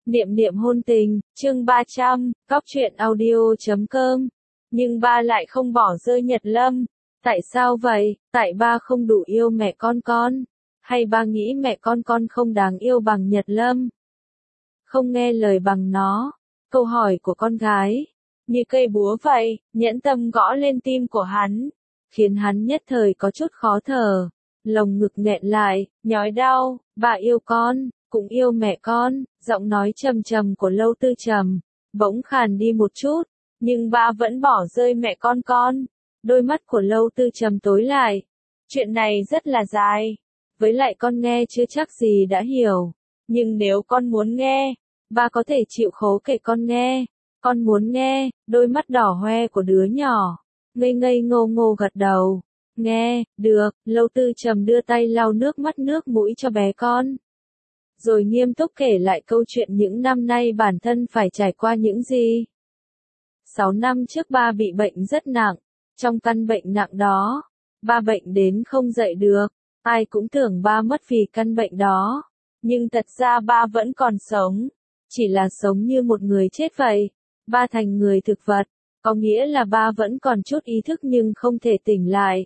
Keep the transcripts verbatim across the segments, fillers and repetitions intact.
Niệm niệm hôn tình, chương ba trăm, cóc truyện audio chấm com. Nhưng ba lại không bỏ rơi Nhật Lâm. Tại sao vậy? Tại ba không đủ yêu mẹ con con? Hay ba nghĩ mẹ con con không đáng yêu bằng Nhật Lâm? Không nghe lời bằng nó. Câu hỏi của con gái, như cây búa vậy, nhẫn tâm gõ lên tim của hắn, khiến hắn nhất thời có chút khó thở. Lồng ngực nghẹn lại, nhói đau. Bà yêu con, cũng yêu mẹ con. Giọng nói trầm trầm của Lâu Tư Trầm bỗng khàn đi một chút, nhưng ba vẫn bỏ rơi mẹ con con. Đôi mắt của Lâu Tư Trầm tối lại. Chuyện này rất là dài, với lại con nghe chưa chắc gì đã hiểu, nhưng nếu con muốn nghe, ba có thể chịu khó kể con nghe. Con muốn nghe. Đôi mắt đỏ hoe của đứa nhỏ ngây ngây ngô ngô gật đầu. Nghe, được. Lâu Tư Trầm đưa tay lau nước mắt nước mũi cho bé con, rồi nghiêm túc kể lại câu chuyện những năm nay bản thân phải trải qua những gì. Sáu năm trước ba bị bệnh rất nặng. Trong căn bệnh nặng đó, ba bệnh đến không dậy được. Ai cũng tưởng ba mất vì căn bệnh đó, nhưng thật ra ba vẫn còn sống, chỉ là sống như một người chết vậy. Ba thành người thực vật, có nghĩa là ba vẫn còn chút ý thức nhưng không thể tỉnh lại.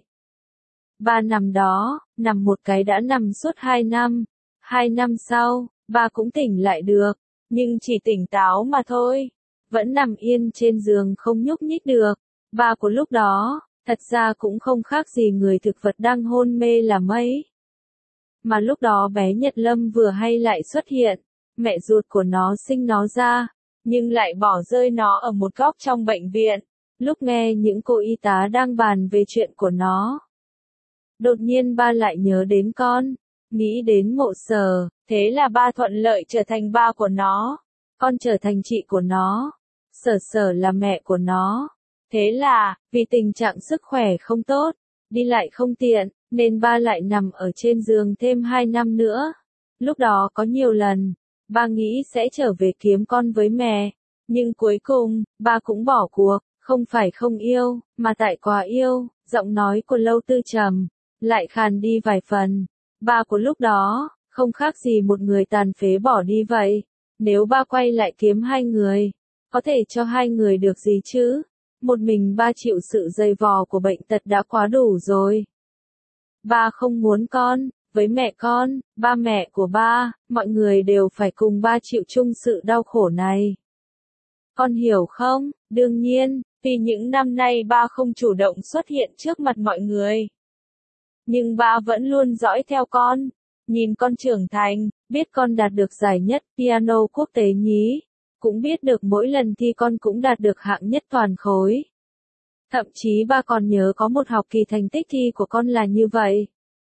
Ba nằm đó, nằm một cái đã nằm suốt hai năm. Hai năm sau, ba cũng tỉnh lại được, nhưng chỉ tỉnh táo mà thôi. Vẫn nằm yên trên giường không nhúc nhích được. Ba của lúc đó, thật ra cũng không khác gì người thực vật đang hôn mê là mấy. Mà lúc đó bé Nhật Lâm vừa hay lại xuất hiện. Mẹ ruột của nó sinh nó ra, nhưng lại bỏ rơi nó ở một góc trong bệnh viện. Lúc nghe những cô y tá đang bàn về chuyện của nó, đột nhiên ba lại nhớ đến con, nghĩ đến Mộ Sở. Thế là ba thuận lợi trở thành ba của nó, con trở thành chị của nó, Sở Sở là mẹ của nó. Thế là, vì tình trạng sức khỏe không tốt, đi lại không tiện, nên ba lại nằm ở trên giường thêm hai năm nữa. Lúc đó có nhiều lần, ba nghĩ sẽ trở về kiếm con với mẹ, nhưng cuối cùng, ba cũng bỏ cuộc. Không phải không yêu, mà tại quá yêu. Giọng nói của Lâu Tư Trầm lại khàn đi vài phần. Ba của lúc đó, không khác gì một người tàn phế bỏ đi vậy. Nếu ba quay lại kiếm hai người, có thể cho hai người được gì chứ? Một mình ba chịu sự dày vò của bệnh tật đã quá đủ rồi. Ba không muốn con, với mẹ con, ba mẹ của ba, mọi người đều phải cùng ba chịu chung sự đau khổ này. Con hiểu không? Đương nhiên, vì những năm nay ba không chủ động xuất hiện trước mặt mọi người, nhưng ba vẫn luôn dõi theo con, nhìn con trưởng thành, biết con đạt được giải nhất piano quốc tế nhí, cũng biết được mỗi lần thi con cũng đạt được hạng nhất toàn khối. Thậm chí ba còn nhớ có một học kỳ thành tích thi của con là như vậy.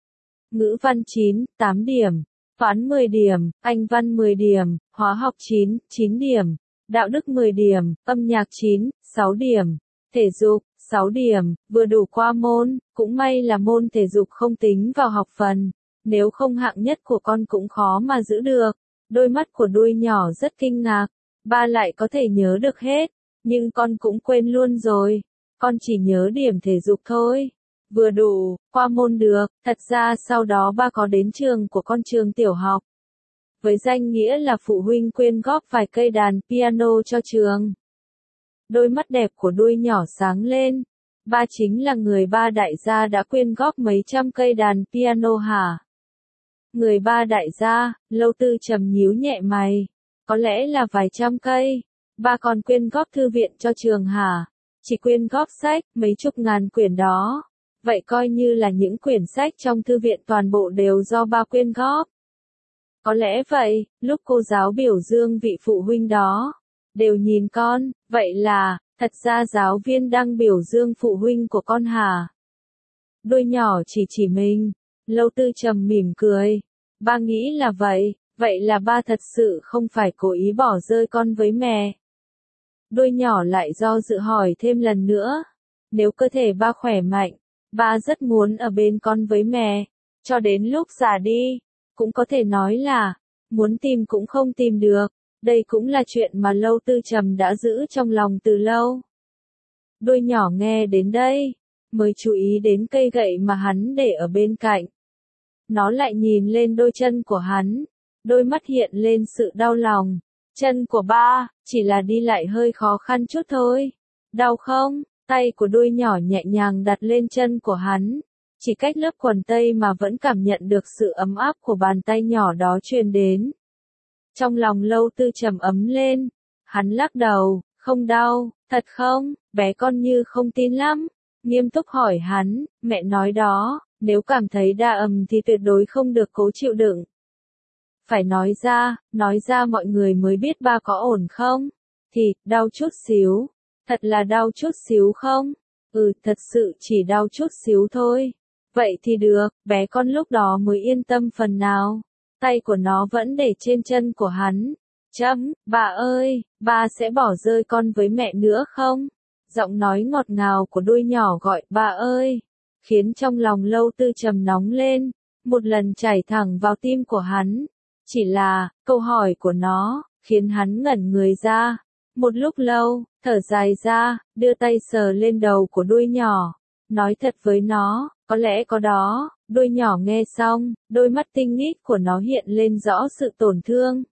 Ngữ văn chín, tám điểm, toán mười điểm, Anh văn mười điểm, hóa học chín, chín điểm, đạo đức mười điểm, âm nhạc chín, sáu điểm, thể dục, sáu điểm, vừa đủ qua môn. Cũng may là môn thể dục không tính vào học phần, nếu không hạng nhất của con cũng khó mà giữ được. Đôi mắt của đuôi nhỏ rất kinh ngạc, ba lại có thể nhớ được hết, nhưng con cũng quên luôn rồi. Con chỉ nhớ điểm thể dục thôi, vừa đủ, qua môn được. Thật ra sau đó ba có đến trường của con trường tiểu học, với danh nghĩa là phụ huynh quyên góp vài cây đàn piano cho trường. Đôi mắt đẹp của đuôi nhỏ sáng lên. Ba chính là người ba đại gia đã quyên góp mấy trăm cây đàn piano hả? Người ba đại gia? Lâu Tư Trầm nhíu nhẹ mày. Có lẽ là vài trăm cây. Ba còn quyên góp thư viện cho trường hả? Chỉ quyên góp sách, mấy chục ngàn quyển đó. Vậy coi như là những quyển sách trong thư viện toàn bộ đều do ba quyên góp. Có lẽ vậy. Lúc cô giáo biểu dương vị phụ huynh đó, đều nhìn con. Vậy là, thật ra giáo viên đang biểu dương phụ huynh của con hả? Đôi nhỏ chỉ chỉ mình. Lâu Tư Trầm mỉm cười. Ba nghĩ là vậy. Vậy là ba thật sự không phải cố ý bỏ rơi con với mẹ. Đôi nhỏ lại do dự hỏi thêm lần nữa. Nếu cơ thể ba khỏe mạnh, ba rất muốn ở bên con với mẹ, cho đến lúc già đi. Cũng có thể nói là, muốn tìm cũng không tìm được. Đây cũng là chuyện mà Lâu Tư Trầm đã giữ trong lòng từ lâu. Đôi nhỏ nghe đến đây, mới chú ý đến cây gậy mà hắn để ở bên cạnh. Nó lại nhìn lên đôi chân của hắn, đôi mắt hiện lên sự đau lòng. Chân của ba, chỉ là đi lại hơi khó khăn chút thôi. Đau không? Tay của đuôi nhỏ nhẹ nhàng đặt lên chân của hắn. Chỉ cách lớp quần tây mà vẫn cảm nhận được sự ấm áp của bàn tay nhỏ đó truyền đến. Trong lòng Lâu Tư Trầm ấm lên. Hắn lắc đầu, không đau, thật không? Bé con như không tin lắm. Nghiêm túc hỏi hắn, mẹ nói đó, nếu cảm thấy đa ầm thì tuyệt đối không được cố chịu đựng. Phải nói ra, nói ra mọi người mới biết ba có ổn không? Thì, đau chút xíu. Thật là đau chút xíu không? Ừ, thật sự chỉ đau chút xíu thôi. Vậy thì được, bé con lúc đó mới yên tâm phần nào. Tay của nó vẫn để trên chân của hắn. Chấm, bà ơi, ba sẽ bỏ rơi con với mẹ nữa không? Giọng nói ngọt ngào của đuôi nhỏ gọi bà ơi, khiến trong lòng Lâu Tư Trầm nóng lên, một lần chảy thẳng vào tim của hắn. Chỉ là, câu hỏi của nó, khiến hắn ngẩn người ra. Một lúc lâu, thở dài ra, đưa tay sờ lên đầu của đuôi nhỏ. Nói thật với nó, có lẽ có đó. Đuôi nhỏ nghe xong, đôi mắt tinh nghít của nó hiện lên rõ sự tổn thương.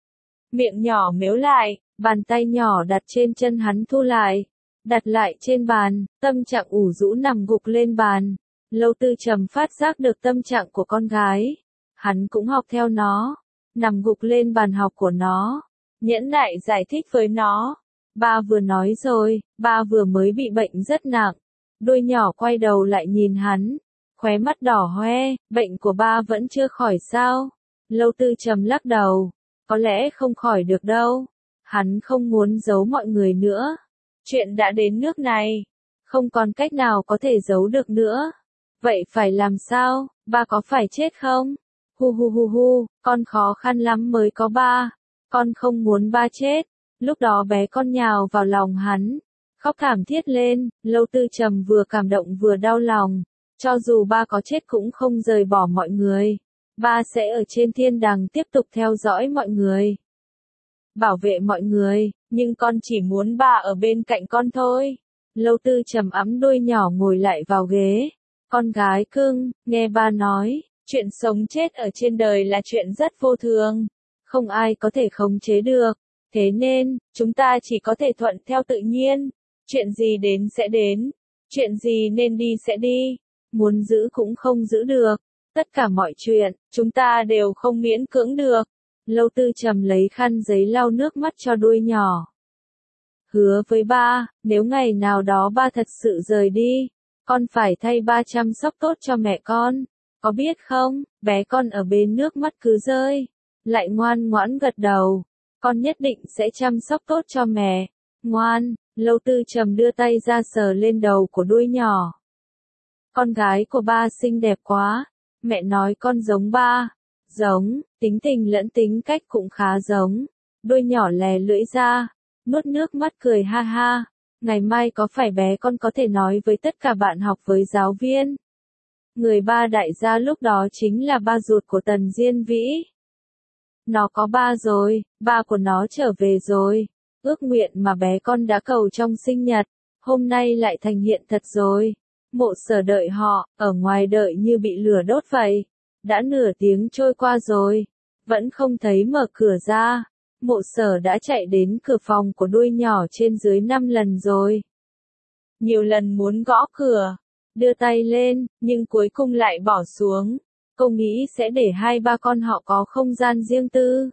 Miệng nhỏ mếu lại, bàn tay nhỏ đặt trên chân hắn thu lại. Đặt lại trên bàn, tâm trạng ủ rũ nằm gục lên bàn. Lâu Tư Trầm phát giác được tâm trạng của con gái. Hắn cũng học theo nó. Nằm gục lên bàn học của nó. Nhẫn nại giải thích với nó. Ba vừa nói rồi, ba vừa mới bị bệnh rất nặng. Đuôi nhỏ quay đầu lại nhìn hắn. Khóe mắt đỏ hoe, bệnh của ba vẫn chưa khỏi sao? Lâu Tư Trầm lắc đầu. Có lẽ không khỏi được đâu. Hắn không muốn giấu mọi người nữa. Chuyện đã đến nước này. Không còn cách nào có thể giấu được nữa. Vậy phải làm sao? Ba có phải chết không? Hu hu hu hu, con khó khăn lắm mới có ba. Con không muốn ba chết. Lúc đó bé con nhào vào lòng hắn. Khóc thảm thiết lên, Lâu Tư Trầm vừa cảm động vừa đau lòng. Cho dù ba có chết cũng không rời bỏ mọi người. Ba sẽ ở trên thiên đàng tiếp tục theo dõi mọi người. Bảo vệ mọi người, nhưng con chỉ muốn ba ở bên cạnh con thôi. Lâu Tư Trầm ấm đuôi nhỏ ngồi lại vào ghế. Con gái cưng, nghe ba nói, chuyện sống chết ở trên đời là chuyện rất vô thường. Không ai có thể khống chế được. Thế nên, chúng ta chỉ có thể thuận theo tự nhiên. Chuyện gì đến sẽ đến. Chuyện gì nên đi sẽ đi. Muốn giữ cũng không giữ được. Tất cả mọi chuyện, chúng ta đều không miễn cưỡng được. Lâu Tư Trầm lấy khăn giấy lau nước mắt cho đuôi nhỏ. Hứa với ba, nếu ngày nào đó ba thật sự rời đi, con phải thay ba chăm sóc tốt cho mẹ con. Có biết không, bé con ở bên nước mắt cứ rơi. Lại ngoan ngoãn gật đầu. Con nhất định sẽ chăm sóc tốt cho mẹ. Ngoan, Lâu Tư Trầm đưa tay ra sờ lên đầu của đuôi nhỏ. Con gái của ba xinh đẹp quá. Mẹ nói con giống ba. Giống, tính tình lẫn tính cách cũng khá giống. Đuôi nhỏ lè lưỡi ra, nuốt nước mắt cười ha ha. Ngày mai có phải bé con có thể nói với tất cả bạn học với giáo viên? Người ba đại gia lúc đó chính là ba ruột của Tần Diên Vĩ. Nó có ba rồi, ba của nó trở về rồi. Ước nguyện mà bé con đã cầu trong sinh nhật, hôm nay lại thành hiện thật rồi. Mộ Sở đợi họ, ở ngoài đợi như bị lửa đốt vậy. Đã nửa tiếng trôi qua rồi, vẫn không thấy mở cửa ra. Mộ Sở đã chạy đến cửa phòng của đuôi nhỏ trên dưới năm lần rồi. Nhiều lần muốn gõ cửa, đưa tay lên, nhưng cuối cùng lại bỏ xuống. Cô nghĩ sẽ để hai ba con họ có không gian riêng tư.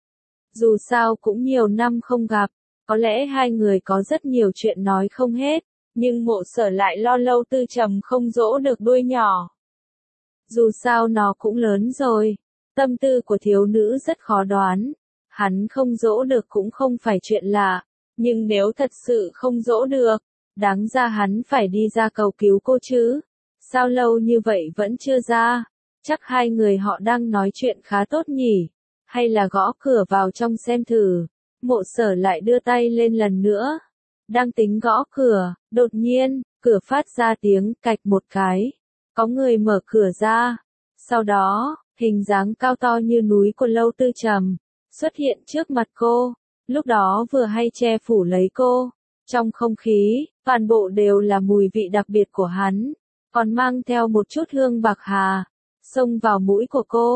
Dù sao cũng nhiều năm không gặp, có lẽ hai người có rất nhiều chuyện nói không hết, nhưng Mộ Sở lại lo Lâu Tư Trầm không dỗ được đuôi nhỏ. Dù sao nó cũng lớn rồi, tâm tư của thiếu nữ rất khó đoán, hắn không dỗ được cũng không phải chuyện lạ, nhưng nếu thật sự không dỗ được, đáng ra hắn phải đi ra cầu cứu cô chứ. Sao lâu như vậy vẫn chưa ra? Chắc hai người họ đang nói chuyện khá tốt nhỉ? Hay là gõ cửa vào trong xem thử? Mộ Sở lại đưa tay lên lần nữa. Đang tính gõ cửa, đột nhiên, cửa phát ra tiếng cạch một cái. Có người mở cửa ra. Sau đó, hình dáng cao to như núi của Lâu Tư Trầm xuất hiện trước mặt cô. Lúc đó vừa hay che phủ lấy cô. Trong không khí, toàn bộ đều là mùi vị đặc biệt của hắn, còn mang theo một chút hương bạc hà, xông vào mũi của cô.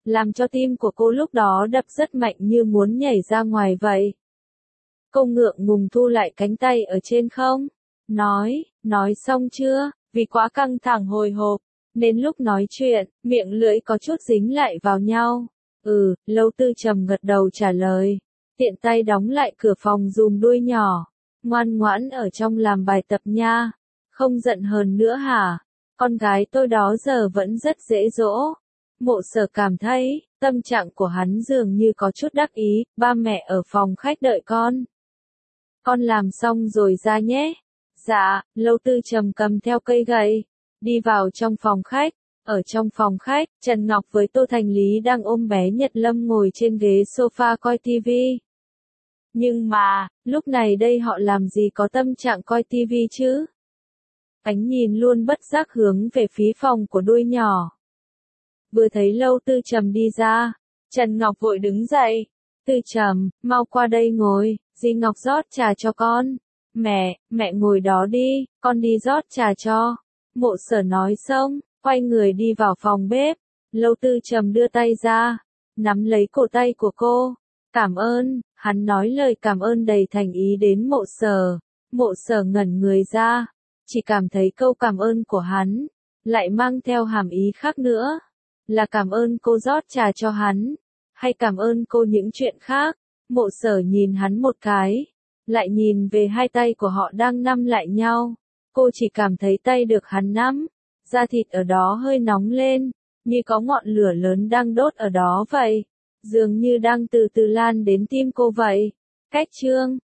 làm cho tim của cô lúc đó đập rất mạnh như muốn nhảy ra ngoài vậy. Cô ngượng ngùng thu lại cánh tay ở trên không. Nói, nói xong chưa? Vì quá căng thẳng hồi hộp, nên lúc nói chuyện, miệng lưỡi có chút dính lại vào nhau. Ừ, Lâu Tư Trầm gật đầu trả lời. Tiện tay đóng lại cửa phòng dùm đuôi nhỏ. Ngoan ngoãn ở trong làm bài tập nha. Không giận hờn nữa hả? Con gái tôi đó giờ vẫn rất dễ dỗ. Mộ Sở cảm thấy, tâm trạng của hắn dường như có chút đắc ý, ba mẹ ở phòng khách đợi con. Con làm xong rồi ra nhé. Dạ, Lâu Tư Trầm cầm theo cây gậy, đi vào trong phòng khách. Ở trong phòng khách, Trần Ngọc với Tô Thành Lý đang ôm bé Nhật Lâm ngồi trên ghế sofa coi tivi. Nhưng mà, lúc này đây họ làm gì có tâm trạng coi tivi chứ? Ánh nhìn luôn bất giác hướng về phía phòng của đuôi nhỏ. Vừa thấy Lâu Tư Trầm đi ra, Trần Ngọc vội đứng dậy. Tư Trầm, mau qua đây ngồi, dì Ngọc rót trà cho con. Mẹ, mẹ ngồi đó đi, con đi rót trà cho. Mộ Sở nói xong, quay người đi vào phòng bếp. Lâu Tư Trầm đưa tay ra, nắm lấy cổ tay của cô. Cảm ơn, hắn nói lời cảm ơn đầy thành ý đến Mộ Sở. Mộ Sở ngẩn người ra, chỉ cảm thấy câu cảm ơn của hắn, lại mang theo hàm ý khác nữa. Là cảm ơn cô rót trà cho hắn, hay cảm ơn cô những chuyện khác. Mộ Sở nhìn hắn một cái, lại nhìn về hai tay của họ đang nắm lại nhau. Cô chỉ cảm thấy tay được hắn nắm, da thịt ở đó hơi nóng lên, như có ngọn lửa lớn đang đốt ở đó vậy. Dường như đang từ từ lan đến tim cô vậy. Cách chương